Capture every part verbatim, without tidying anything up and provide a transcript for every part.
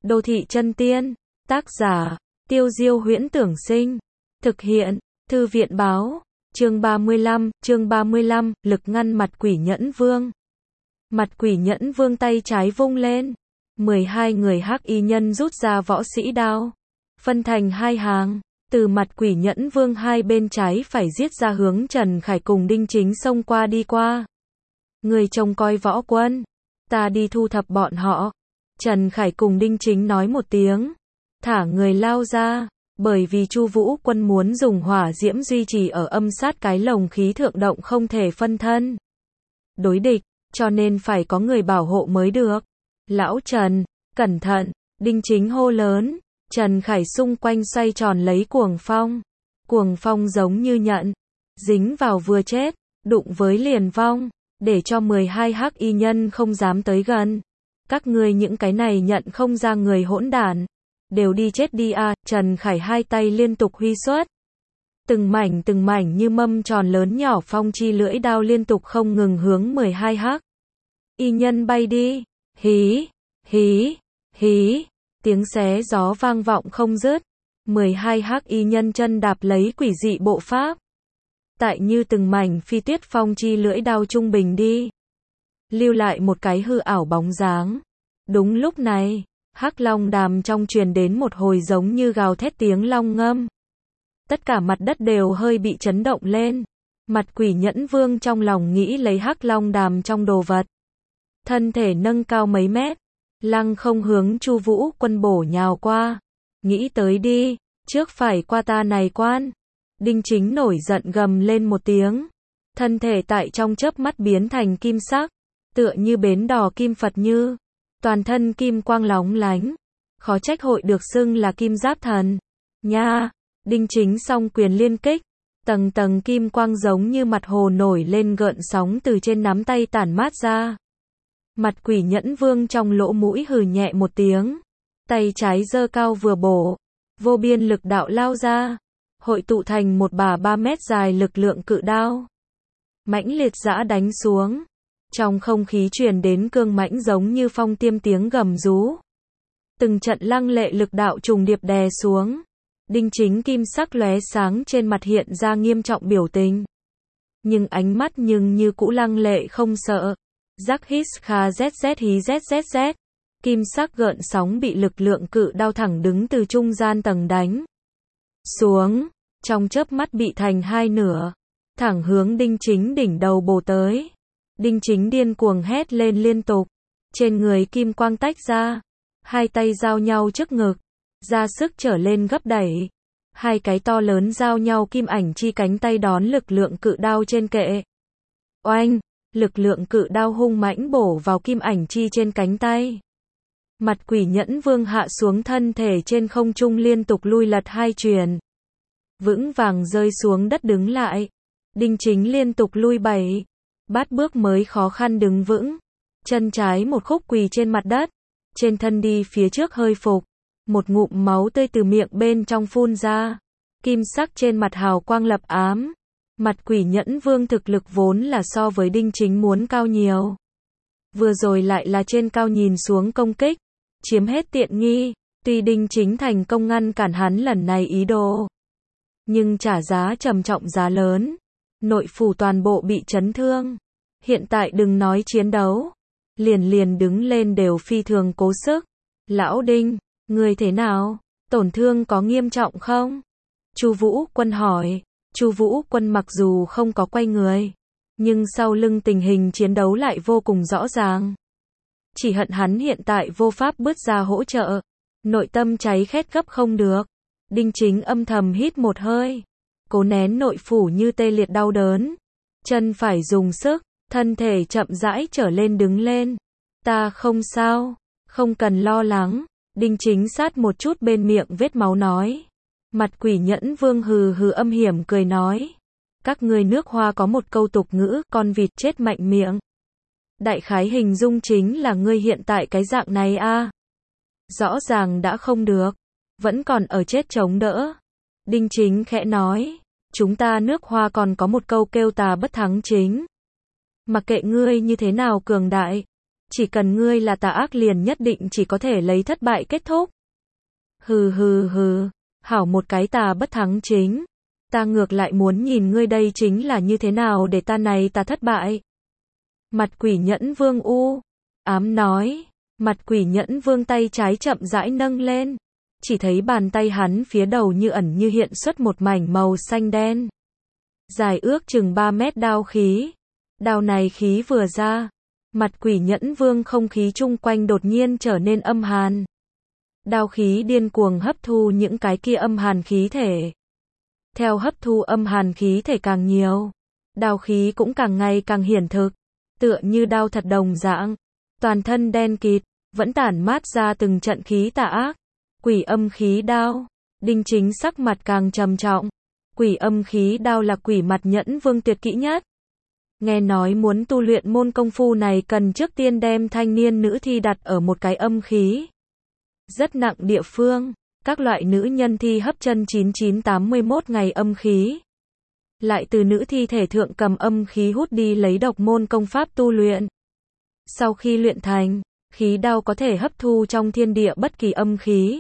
Đô thị chân tiên. Tác giả, Tiêu Diêu Huyễn Tưởng Sinh. Thực hiện, Thư viện Báo. Chương ba mươi lăm, chương ba mươi lăm, lực ngăn mặt quỷ nhẫn vương. Mặt quỷ nhẫn vương tay trái vung lên. mười hai người hắc y nhân rút ra võ sĩ đao. Phân thành hai hàng. Từ mặt quỷ nhẫn vương hai bên trái phải giết ra hướng Trần Khải cùng Đinh Chính xông qua đi qua. Người trông coi võ quân. Ta đi thu thập bọn họ. Trần Khải cùng Đinh Chính nói một tiếng. Thả người lao ra. Bởi vì Chu Vũ Quân muốn dùng hỏa diễm duy trì ở âm sát cái lồng khí thượng động không thể phân thân. Đối địch, cho nên phải có người bảo hộ mới được. Lão Trần, cẩn thận, Đinh Chính hô lớn. Trần Khải xung quanh xoay tròn lấy cuồng phong. Cuồng phong giống như nhận. Dính vào vừa chết, đụng với liền vong. Để cho mười hai hắc y nhân không dám tới gần. Các ngươi những cái này nhận không ra người hỗn đản. Đều đi chết đi a. À. Trần Khải hai tay liên tục huy xuất. Từng mảnh từng mảnh như mâm tròn lớn nhỏ phong chi lưỡi đao liên tục không ngừng hướng mười hai hắc y nhân bay đi. Hí, hí, hí. Tiếng xé gió vang vọng không dứt. mười hai hắc y nhân chân đạp lấy quỷ dị bộ pháp. Tại như từng mảnh phi tuyết phong chi lưỡi đao trung bình đi. Lưu lại một cái hư ảo bóng dáng. Đúng lúc này, hắc long đàm trong truyền đến một hồi giống như gào thét tiếng long ngâm. Tất cả mặt đất đều hơi bị chấn động lên. Mặt quỷ nhẫn vương trong lòng nghĩ lấy hắc long đàm trong đồ vật. Thân thể nâng cao mấy mét. Lăng không hướng Chu Vũ Quân bổ nhào qua. Nghĩ tới đi, trước phải qua ta này quan. Đinh Chính nổi giận gầm lên một tiếng. Thân thể tại trong chớp mắt biến thành kim sắc. Tựa như bến đò kim Phật như. Toàn thân kim quang lóng lánh. Khó trách hội được xưng là kim giáp thần. Nha, Đinh Chính song quyền liên kích. Tầng tầng kim quang giống như mặt hồ nổi lên gợn sóng từ trên nắm tay tản mát ra. Mặt quỷ nhẫn vương trong lỗ mũi hừ nhẹ một tiếng. Tay trái giơ cao vừa bổ. Vô biên lực đạo lao ra. Hội tụ thành một bả ba mét dài lực lượng cự đao. Mãnh liệt giã đánh xuống. Trong không khí truyền đến cương mãnh giống như phong tiêm tiếng gầm rú. Từng trận lăng lệ lực đạo trùng điệp đè xuống. Đinh Chính kim sắc lóe sáng trên mặt hiện ra nghiêm trọng biểu tình. Nhưng ánh mắt nhưng như cũ lăng lệ không sợ. Giác hít kha zz hí zzz. Kim sắc gợn sóng bị lực lượng cự đao thẳng đứng từ trung gian tầng đánh xuống. Trong chớp mắt bị thành hai nửa. Thẳng hướng Đinh Chính đỉnh đầu bổ tới. Đinh Chính điên cuồng hét lên liên tục. Trên người kim quang tách ra. Hai tay giao nhau trước ngực. Ra sức trở lên gấp đẩy. Hai cái to lớn giao nhau kim ảnh chi cánh tay đón lực lượng cự đao trên kệ. Oanh! Lực lượng cự đao hung mãnh bổ vào kim ảnh chi trên cánh tay. Mặt quỷ nhẫn vương hạ xuống thân thể trên không trung liên tục lui lật hai truyền. Vững vàng rơi xuống đất đứng lại. Đinh Chính liên tục lui bảy. Bát bước mới khó khăn đứng vững. Chân trái một khúc quỳ trên mặt đất. Trên thân đi phía trước hơi phục. Một ngụm máu tươi từ miệng bên trong phun ra. Kim sắc trên mặt hào quang lập ám. Mặt quỷ nhẫn vương thực lực vốn là so với Đinh Chính muốn cao nhiều. Vừa rồi lại là trên cao nhìn xuống công kích. Chiếm hết tiện nghi. Tuy Đinh Chính thành công ngăn cản hắn lần này ý đồ. Nhưng trả giá trầm trọng giá lớn. Nội phủ toàn bộ bị chấn thương. Hiện tại đừng nói chiến đấu. Liền liền đứng lên đều phi thường cố sức. Lão Đinh, người thế nào? Tổn thương có nghiêm trọng không? Chu Vũ Quân hỏi. Chu Vũ Quân mặc dù không có quay người. Nhưng sau lưng tình hình chiến đấu lại vô cùng rõ ràng. Chỉ hận hắn hiện tại vô pháp bước ra hỗ trợ. Nội tâm cháy khét gấp không được. Đinh Chính âm thầm hít một hơi. Cố nén nội phủ như tê liệt đau đớn. Chân phải dùng sức. Thân thể chậm rãi trở lên đứng lên. Ta không sao. Không cần lo lắng. Đinh Chính sát một chút bên miệng vết máu nói. Mặt quỷ nhẫn vương hừ hừ âm hiểm cười nói. Các ngươi nước Hoa có một câu tục ngữ, con vịt chết mạnh miệng. Đại khái hình dung chính là ngươi hiện tại cái dạng này a. À. Rõ ràng đã không được. Vẫn còn ở chết chống đỡ. Đinh Chính khẽ nói. Chúng ta nước Hoa còn có một câu kêu tà bất thắng chính. Mặc kệ ngươi như thế nào cường đại. Chỉ cần ngươi là tà ác liền nhất định chỉ có thể lấy thất bại kết thúc. Hừ hừ hừ, hảo một cái tà bất thắng chính. Ta ngược lại muốn nhìn ngươi đây chính là như thế nào để ta này ta thất bại. Mặt quỷ nhẫn vương u ám nói. Mặt quỷ nhẫn vương tay trái chậm rãi nâng lên. Chỉ thấy bàn tay hắn phía đầu như ẩn như hiện xuất một mảnh màu xanh đen. Dài ước chừng ba mét đao khí. Đao này khí vừa ra. Mặt quỷ nhẫn vương không khí chung quanh đột nhiên trở nên âm hàn. Đao khí điên cuồng hấp thu những cái kia âm hàn khí thể. Theo hấp thu âm hàn khí thể càng nhiều, đao khí cũng càng ngày càng hiển thực, tựa như đao thật đồng dạng, toàn thân đen kịt, vẫn tản mát ra từng trận khí tà ác. Quỷ âm khí đao. Đinh Chính sắc mặt càng trầm trọng. Quỷ âm khí đao là quỷ mặt nhẫn vương tuyệt kỹ nhất. Nghe nói muốn tu luyện môn công phu này cần trước tiên đem thanh niên nữ thi đặt ở một cái âm khí rất nặng địa phương. Các loại nữ nhân thi hấp chân chín chín tám mươi mốt ngày âm khí. Lại từ nữ thi thể thượng cầm âm khí hút đi lấy độc môn công pháp tu luyện. Sau khi luyện thành, khí đao có thể hấp thu trong thiên địa bất kỳ âm khí.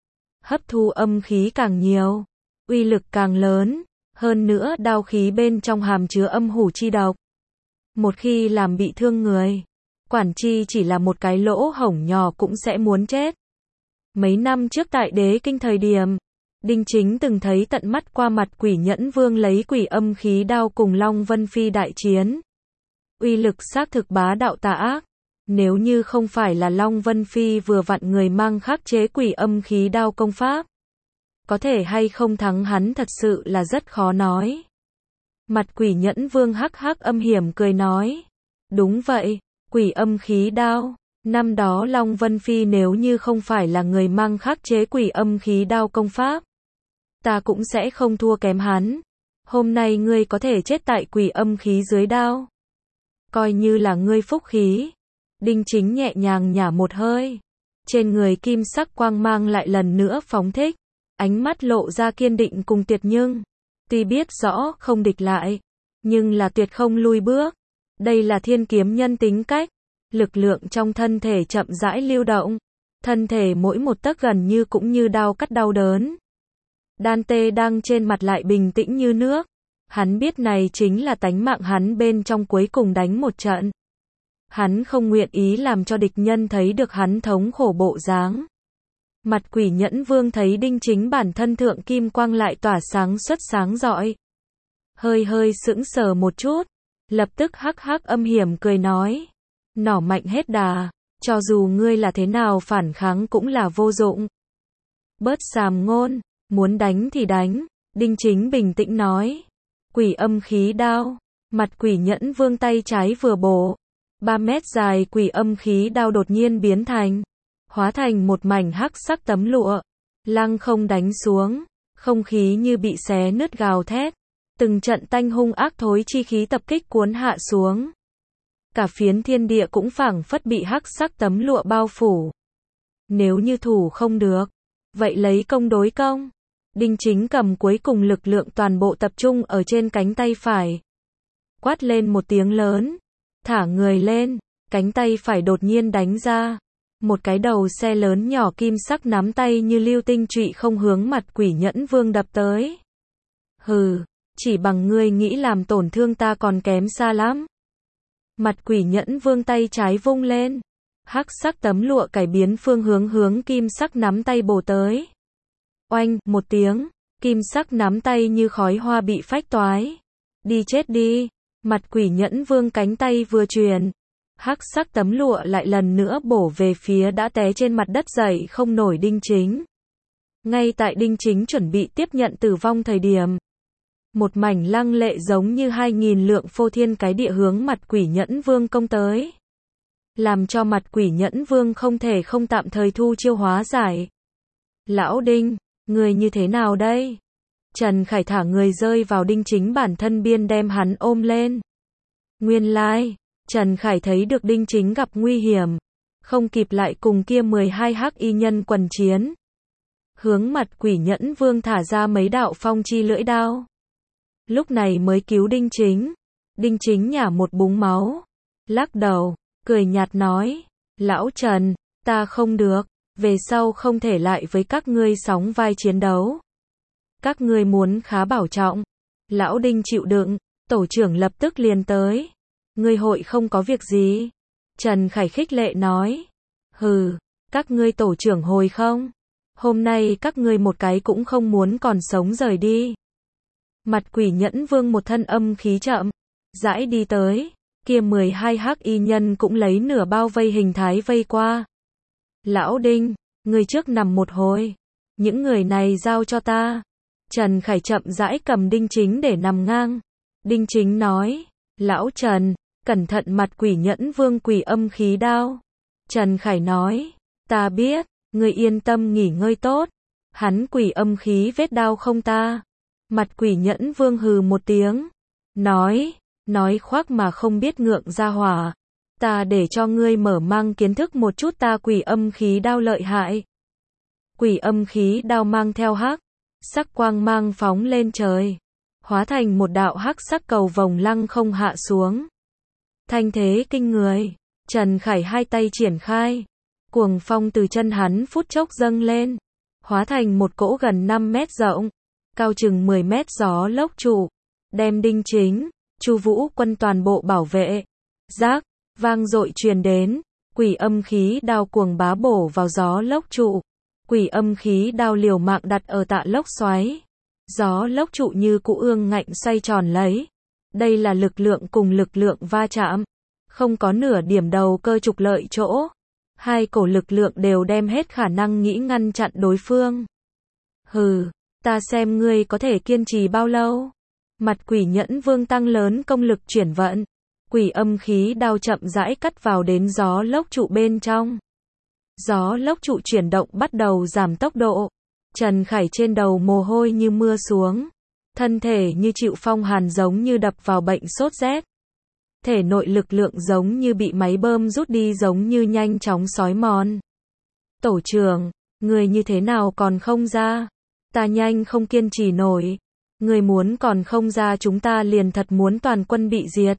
Hấp thu âm khí càng nhiều, uy lực càng lớn. Hơn nữa đao khí bên trong hàm chứa âm hủ chi độc. Một khi làm bị thương người, quản chi chỉ là một cái lỗ hổng nhỏ cũng sẽ muốn chết. Mấy năm trước tại Đế Kinh thời điểm, Đinh Chính từng thấy tận mắt qua mặt quỷ nhẫn vương lấy quỷ âm khí đao cùng Long Vân Phi đại chiến. Uy lực xác thực bá đạo tà ác. Nếu như không phải là Long Vân Phi vừa vặn người mang khắc chế quỷ âm khí đao công pháp, có thể hay không thắng hắn thật sự là rất khó nói. Mặt quỷ nhẫn vương hắc hắc âm hiểm cười nói. Đúng vậy, quỷ âm khí đao. Năm đó Long Vân Phi nếu như không phải là người mang khắc chế quỷ âm khí đao công pháp, ta cũng sẽ không thua kém hắn. Hôm nay ngươi có thể chết tại quỷ âm khí dưới đao, coi như là ngươi phúc khí. Đinh Chính nhẹ nhàng nhả một hơi. Trên người kim sắc quang mang lại lần nữa phóng thích. Ánh mắt lộ ra kiên định cùng tuyệt nhưng. Tuy biết rõ không địch lại, nhưng là tuyệt không lui bước. Đây là thiên kiếm nhân tính cách. Lực lượng trong thân thể chậm rãi lưu động. Thân thể mỗi một tấc gần như cũng như đao cắt đau đớn. Đan Tê đang trên mặt lại bình tĩnh như nước. Hắn biết này chính là tánh mạng hắn bên trong cuối cùng đánh một trận. Hắn không nguyện ý làm cho địch nhân thấy được hắn thống khổ bộ dáng. Mặt quỷ nhẫn vương thấy Đinh Chính bản thân thượng kim quang lại tỏa sáng xuất sáng rọi. Hơi hơi sững sờ một chút. Lập tức hắc hắc âm hiểm cười nói. Nỏ mạnh hết đà. Cho dù ngươi là thế nào phản kháng cũng là vô dụng. Bớt sàm ngôn. Muốn đánh thì đánh. Đinh Chính bình tĩnh nói. Quỷ âm khí đao. Mặt quỷ nhẫn vương tay trái vừa bổ. ba mét dài quỷ âm khí đao đột nhiên biến thành. Hóa thành một mảnh hắc sắc tấm lụa. Lăng không đánh xuống. Không khí như bị xé nứt gào thét. Từng trận tanh hung ác thối chi khí tập kích cuốn hạ xuống. Cả phiến thiên địa cũng phảng phất bị hắc sắc tấm lụa bao phủ. Nếu như thủ không được, vậy lấy công đối công. Đinh Chính cầm cuối cùng lực lượng toàn bộ tập trung ở trên cánh tay phải. Quát lên một tiếng lớn. Thả người lên. Cánh tay phải đột nhiên đánh ra. Một cái đầu xe lớn nhỏ kim sắc nắm tay như lưu tinh trụy không hướng mặt quỷ nhẫn vương đập tới. Hừ, chỉ bằng ngươi nghĩ làm tổn thương ta còn kém xa lắm. Mặt quỷ nhẫn vương tay trái vung lên. Hắc sắc tấm lụa cải biến phương hướng hướng kim sắc nắm tay bổ tới. Oanh, một tiếng, kim sắc nắm tay như khói hoa bị phách toái. Đi chết đi. Mặt quỷ nhẫn vương cánh tay vừa truyền. Hắc sắc tấm lụa lại lần nữa bổ về phía đã té trên mặt đất dậy không nổi Đinh Chính. Ngay tại Đinh Chính chuẩn bị tiếp nhận tử vong thời điểm. Một mảnh lăng lệ giống như hai nghìn lượng phô thiên cái địa hướng mặt quỷ nhẫn vương công tới. Làm cho mặt quỷ nhẫn vương không thể không tạm thời thu chiêu hóa giải. Lão Đinh, người như thế nào đây? Trần Khải thả người rơi vào Đinh Chính bản thân biên đem hắn ôm lên. Nguyên lai, like, Trần Khải thấy được Đinh Chính gặp nguy hiểm. Không kịp lại cùng kia mười hai hắc y nhân quần chiến. Hướng mặt quỷ nhẫn vương thả ra mấy đạo phong chi lưỡi đao. Lúc này mới cứu Đinh Chính. Đinh Chính nhả một búng máu. Lắc đầu. cười nhạt nói, lão Trần, ta không được, về sau không thể lại với các ngươi sóng vai chiến đấu. Các ngươi muốn khá bảo trọng. Lão Đinh chịu đựng, tổ trưởng lập tức liền tới. Ngươi hội không có việc gì. Trần Khải khích lệ nói. Hừ, các ngươi tổ trưởng hồi không? Hôm nay các ngươi một cái cũng không muốn còn sống rời đi. Mặt Quỷ Nhẫn Vương một thân âm khí chậm, rãi đi tới, kia mười hai hắc y nhân cũng lấy nửa bao vây hình thái vây qua. Lão Đinh, ngươi trước nằm một hồi, những người này giao cho ta. Trần Khải chậm rãi cầm Đinh Chính để nằm ngang. Đinh Chính nói, lão Trần, cẩn thận Mặt Quỷ Nhẫn Vương quỷ âm khí đao. Trần Khải nói, ta biết, ngươi yên tâm nghỉ ngơi tốt. Hắn quỷ âm khí vết đao không ta. Mặt Quỷ Nhẫn Vương hừ một tiếng, nói, nói khoác mà không biết ngượng ra hỏa. Ta để cho ngươi mở mang kiến thức một chút ta quỷ âm khí đao lợi hại. Quỷ âm khí đao mang theo hắc sắc quang mang phóng lên trời, hóa thành một đạo hắc sắc cầu vồng lăng không hạ xuống. Thanh thế kinh người, Trần Khải hai tay triển khai, cuồng phong từ chân hắn phút chốc dâng lên, hóa thành một cỗ gần năm mét rộng, cao chừng mười mét gió lốc trụ, đem Đinh Chính, Chu Vũ Quân toàn bộ bảo vệ. Rác, vang dội truyền đến, quỷ âm khí đao cuồng bá bổ vào gió lốc trụ. Quỷ âm khí đao liều mạng đặt ở tạ lốc xoáy. Gió lốc trụ như cụ ương ngạnh xoay tròn lấy. Đây là lực lượng cùng lực lượng va chạm. Không có nửa điểm đầu cơ trục lợi chỗ. Hai cổ lực lượng đều đem hết khả năng nghĩ ngăn chặn đối phương. Hừ, ta xem ngươi có thể kiên trì bao lâu. Mặt Quỷ Nhẫn Vương tăng lớn công lực chuyển vận. Quỷ âm khí đao chậm rãi cắt vào đến gió lốc trụ bên trong. Gió lốc trụ chuyển động bắt đầu giảm tốc độ. Trần Khải trên đầu mồ hôi như mưa xuống. Thân thể như chịu phong hàn giống như đập vào bệnh sốt rét. Thể nội lực lượng giống như bị máy bơm rút đi giống như nhanh chóng xói mòn. Tổ trưởng, người như thế nào còn không ra? Ta nhanh không kiên trì nổi. Người muốn còn không ra chúng ta liền thật muốn toàn quân bị diệt.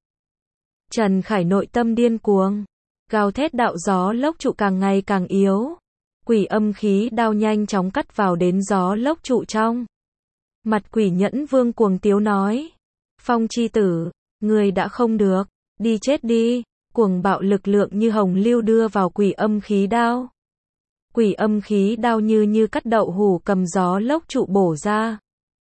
Trần Khải nội tâm điên cuồng. Gào thét đạo gió lốc trụ càng ngày càng yếu. Quỷ âm khí đao nhanh chóng cắt vào đến gió lốc trụ trong. Mặt Quỷ Nhẫn Vương cuồng tiếu nói. Phong chi tử, người đã không được, đi chết đi. Cuồng bạo lực lượng như hồng lưu đưa vào quỷ âm khí đao. Quỷ âm khí đao như như cắt đậu hủ cầm gió lốc trụ bổ ra.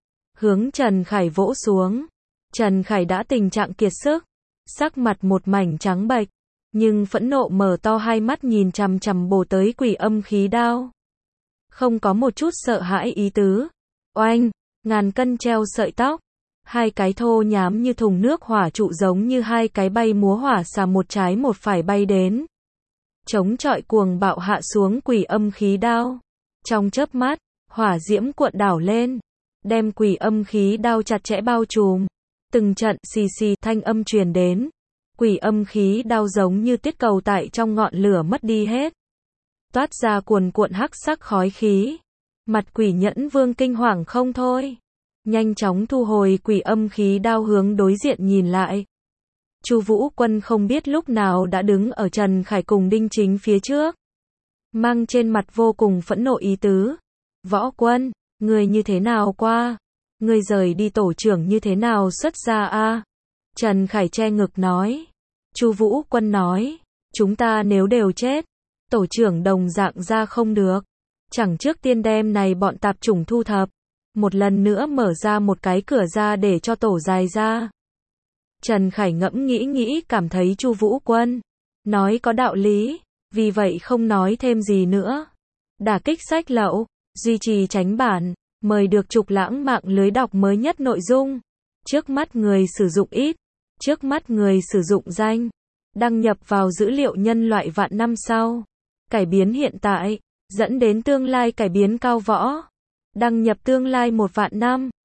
Hướng Trần Khải vỗ xuống. Trần Khải đã tình trạng kiệt sức. Sắc mặt một mảnh trắng bệch. Nhưng phẫn nộ mở to hai mắt nhìn chằm chằm bổ tới quỷ âm khí đao. Không có một chút sợ hãi ý tứ. Oanh, ngàn cân treo sợi tóc. Hai cái thô nhám như thùng nước hỏa trụ giống như hai cái bay múa hỏa xà một trái một phải bay đến. Chống chọi cuồng bạo hạ xuống quỷ âm khí đao. Trong chớp mắt, hỏa diễm cuộn đảo lên. Đem quỷ âm khí đao chặt chẽ bao trùm. Từng trận xì xì thanh âm truyền đến. Quỷ âm khí đao giống như tiết cầu tại trong ngọn lửa mất đi hết. Toát ra cuồn cuộn hắc sắc khói khí. Mặt Quỷ Nhẫn Vương kinh hoàng không thôi. Nhanh chóng thu hồi quỷ âm khí đao hướng đối diện nhìn lại. Chu Vũ Quân không biết lúc nào đã đứng ở Trần Khải cùng Đinh Chính phía trước. Mang trên mặt vô cùng phẫn nộ ý tứ. Võ Quân, người như thế nào qua? Người rời đi tổ trưởng như thế nào xuất ra a? Trần Khải che ngực nói. Chu Vũ Quân nói, chúng ta nếu đều chết, tổ trưởng đồng dạng ra không được. Chẳng trước tiên đem này bọn tạp chủng thu thập, một lần nữa mở ra một cái cửa ra để cho tổ dài ra. Trần Khải ngẫm nghĩ nghĩ cảm thấy Chu Vũ Quân nói có đạo lý, vì vậy không nói thêm gì nữa. Đả kích sách lậu, duy trì tránh bản, mời được Trục Lãng mạng lưới đọc mới nhất nội dung. Trước mắt người sử dụng ít, trước mắt người sử dụng danh, đăng nhập vào dữ liệu nhân loại vạn năm sau, cải biến hiện tại, dẫn đến tương lai cải biến cao võ, đăng nhập tương lai một vạn năm.